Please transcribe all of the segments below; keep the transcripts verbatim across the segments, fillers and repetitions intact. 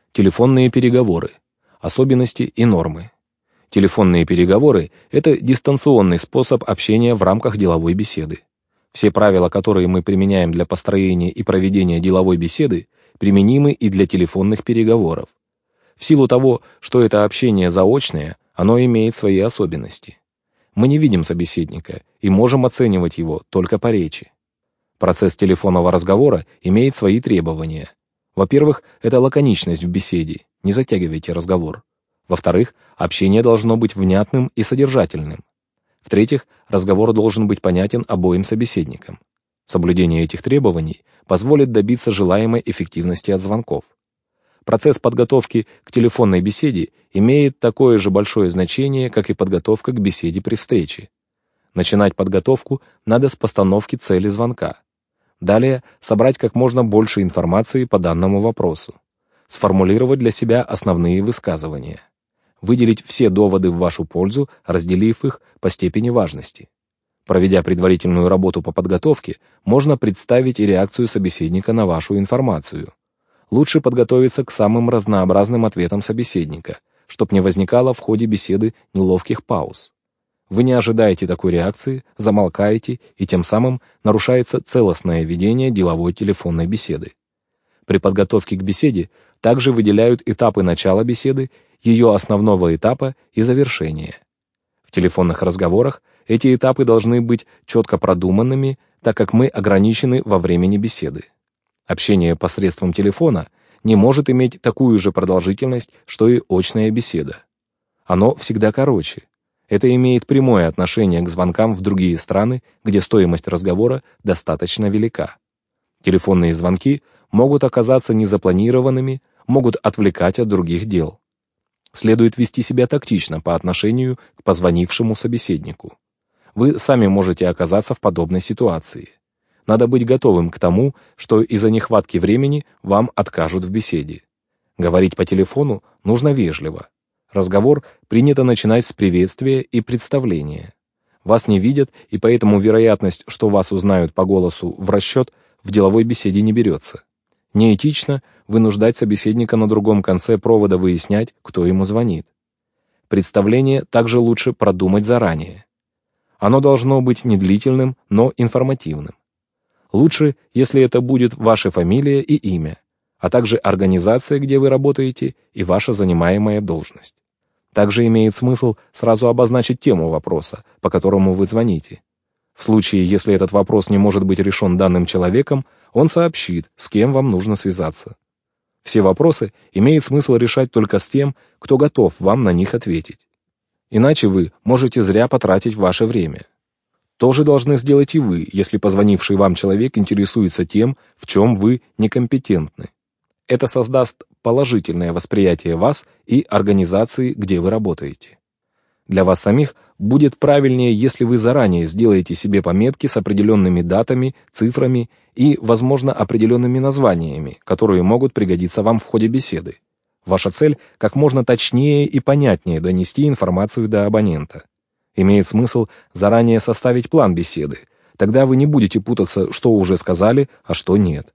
Телефонные переговоры. Особенности и нормы. Телефонные переговоры – это дистанционный способ общения в рамках деловой беседы. Все правила, которые мы применяем для построения и проведения деловой беседы, применимы и для телефонных переговоров. В силу того, что это общение заочное, оно имеет свои особенности. Мы не видим собеседника и можем оценивать его только по речи. Процесс телефонного разговора имеет свои требования. Во-первых, это лаконичность в беседе, не затягивайте разговор. Во-вторых, общение должно быть внятным и содержательным. В-третьих, разговор должен быть понятен обоим собеседникам. Соблюдение этих требований позволит добиться желаемой эффективности от звонков. Процесс подготовки к телефонной беседе имеет такое же большое значение, как и подготовка к беседе при встрече. Начинать подготовку надо с постановки цели звонка. Далее собрать как можно больше информации по данному вопросу. Сформулировать для себя основные высказывания. Выделить все доводы в вашу пользу, разделив их по степени важности. Проведя предварительную работу по подготовке, можно представить и реакцию собеседника на вашу информацию. Лучше подготовиться к самым разнообразным ответам собеседника, чтобы не возникало в ходе беседы неловких пауз. Вы не ожидаете такой реакции, замолкаете, и тем самым нарушается целостное ведение деловой телефонной беседы. При подготовке к беседе также выделяют этапы начала беседы, ее основного этапа и завершения. В телефонных разговорах эти этапы должны быть четко продуманными, так как мы ограничены во времени беседы. Общение посредством телефона не может иметь такую же продолжительность, что и очная беседа. Оно всегда короче. Это имеет прямое отношение к звонкам в другие страны, где стоимость разговора достаточно велика. Телефонные звонки могут оказаться незапланированными, могут отвлекать от других дел. Следует вести себя тактично по отношению к позвонившему собеседнику. Вы сами можете оказаться в подобной ситуации. Надо быть готовым к тому, что из-за нехватки времени вам откажут в беседе. Говорить по телефону нужно вежливо. Разговор принято начинать с приветствия и представления. Вас не видят, и поэтому вероятность, что вас узнают по голосу, в расчет в деловой беседе не берется. Неэтично вынуждать собеседника на другом конце провода выяснять, кто ему звонит. Представление также лучше продумать заранее. Оно должно быть не длительным, но информативным. Лучше, если это будет ваша фамилия и имя, а также организация, где вы работаете, и ваша занимаемая должность. Также имеет смысл сразу обозначить тему вопроса, по которому вы звоните. В случае, если этот вопрос не может быть решен данным человеком, он сообщит, с кем вам нужно связаться. Все вопросы имеет смысл решать только с тем, кто готов вам на них ответить. Иначе вы можете зря потратить ваше время. То же должны сделать и вы, если позвонивший вам человек интересуется тем, в чем вы некомпетентны. Это создаст положительное восприятие вас и организации, где вы работаете. Для вас самих будет правильнее, если вы заранее сделаете себе пометки с определенными датами, цифрами и, возможно, определенными названиями, которые могут пригодиться вам в ходе беседы. Ваша цель – как можно точнее и понятнее донести информацию до абонента. Имеет смысл заранее составить план беседы, тогда вы не будете путаться, что уже сказали, а что нет.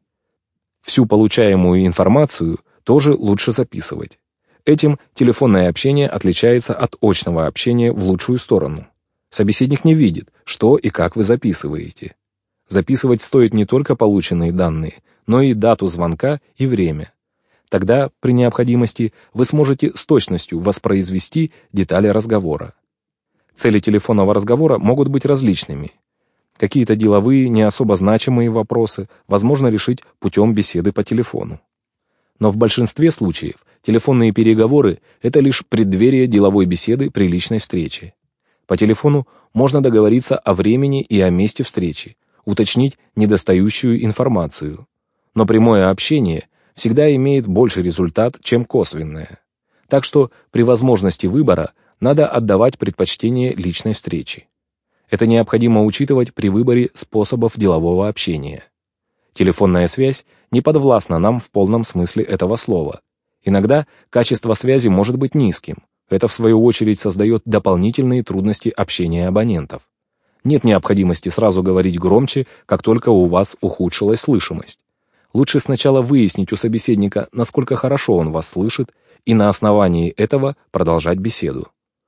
Всю получаемую информацию тоже лучше записывать. Этим телефонное общение отличается от очного общения в лучшую сторону. Собеседник не видит, что и как вы записываете. Записывать стоит не только полученные данные, но и дату звонка и время. Тогда, при необходимости, вы сможете с точностью воспроизвести детали разговора. Цели телефонного разговора могут быть различными. Какие-то деловые, не особо значимые вопросы возможно решить путем беседы по телефону. Но в большинстве случаев телефонные переговоры – это лишь преддверие деловой беседы при личной встрече. По телефону можно договориться о времени и о месте встречи, уточнить недостающую информацию. Но прямое общение всегда имеет больший результат, чем косвенное. Так что при возможности выбора надо отдавать предпочтение личной встрече. Это необходимо учитывать при выборе способов делового общения. Телефонная связь не подвластна нам в полном смысле этого слова. Иногда качество связи может быть низким. Это, в свою очередь, создает дополнительные трудности общения абонентов. Нет необходимости сразу говорить громче, как только у вас ухудшилась слышимость. Лучше сначала выяснить у собеседника, насколько хорошо он вас слышит, и на основании этого продолжать беседу.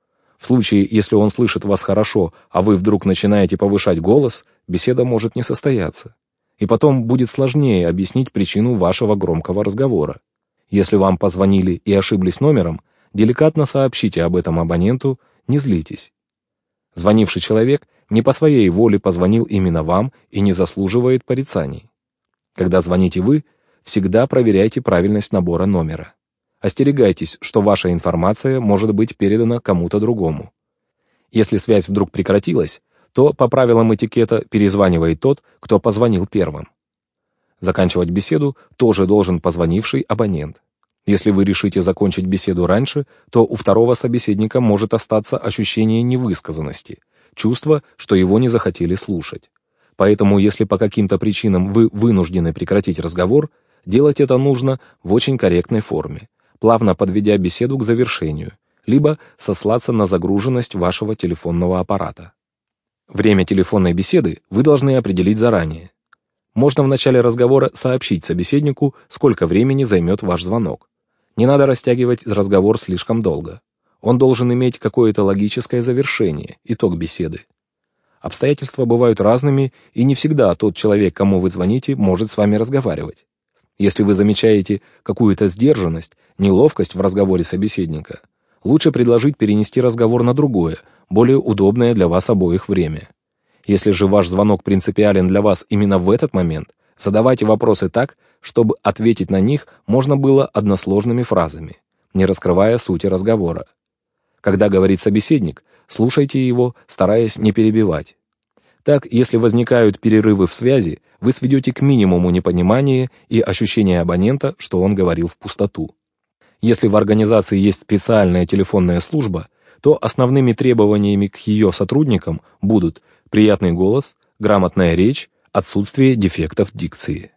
В случае, если он слышит вас хорошо, а вы вдруг начинаете повышать голос, беседа может не состояться. И потом будет сложнее объяснить причину вашего громкого разговора. Если вам позвонили и ошиблись номером, деликатно сообщите об этом абоненту, не злитесь. Звонивший человек не по своей воле позвонил именно вам и не заслуживает порицаний. Когда звоните вы, всегда проверяйте правильность набора номера. Остерегайтесь, что ваша информация может быть передана кому-то другому. Если связь вдруг прекратилась, то по правилам этикета перезванивает тот, кто позвонил первым. Заканчивать беседу тоже должен позвонивший абонент. Если вы решите закончить беседу раньше, то у второго собеседника может остаться ощущение невысказанности, чувство, что его не захотели слушать. Поэтому, если по каким-то причинам вы вынуждены прекратить разговор, делать это нужно в очень корректной форме, плавно подведя беседу к завершению, либо сослаться на загруженность вашего телефонного аппарата. Время телефонной беседы вы должны определить заранее. Можно в начале разговора сообщить собеседнику, сколько времени займет ваш звонок. Не надо растягивать разговор слишком долго. Он должен иметь какое-то логическое завершение, итог беседы. Обстоятельства бывают разными, и не всегда тот человек, кому вы звоните, может с вами разговаривать. Если вы замечаете какую-то сдержанность, неловкость в разговоре собеседника, лучше предложить перенести разговор на другое, более удобное для вас обоих время. Если же ваш звонок принципиален для вас именно в этот момент, задавайте вопросы так, чтобы ответить на них можно было односложными фразами, не раскрывая сути разговора. Когда говорит собеседник, слушайте его, стараясь не перебивать. Так, если возникают перерывы в связи, вы сведете к минимуму непонимание и ощущение абонента, что он говорил в пустоту. Если в организации есть специальная телефонная служба, то основными требованиями к ее сотрудникам будут приятный голос, грамотная речь, отсутствие дефектов дикции.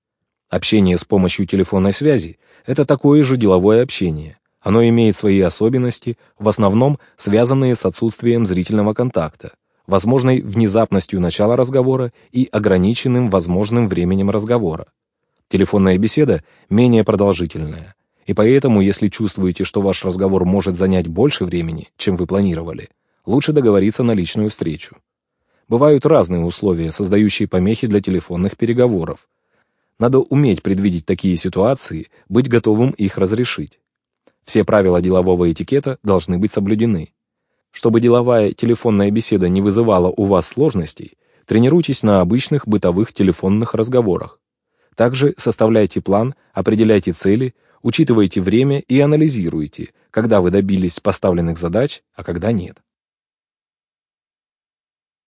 Общение с помощью телефонной связи – это такое же деловое общение. Оно имеет свои особенности, в основном связанные с отсутствием зрительного контакта, возможной внезапностью начала разговора и ограниченным возможным временем разговора. Телефонная беседа менее продолжительная, и поэтому, если чувствуете, что ваш разговор может занять больше времени, чем вы планировали, лучше договориться на личную встречу. Бывают разные условия, создающие помехи для телефонных переговоров. Надо уметь предвидеть такие ситуации, быть готовым их разрешить. Все правила делового этикета должны быть соблюдены. Чтобы деловая телефонная беседа не вызывала у вас сложностей, тренируйтесь на обычных бытовых телефонных разговорах. Также составляйте план, определяйте цели, учитывайте время и анализируйте, когда вы добились поставленных задач, а когда нет.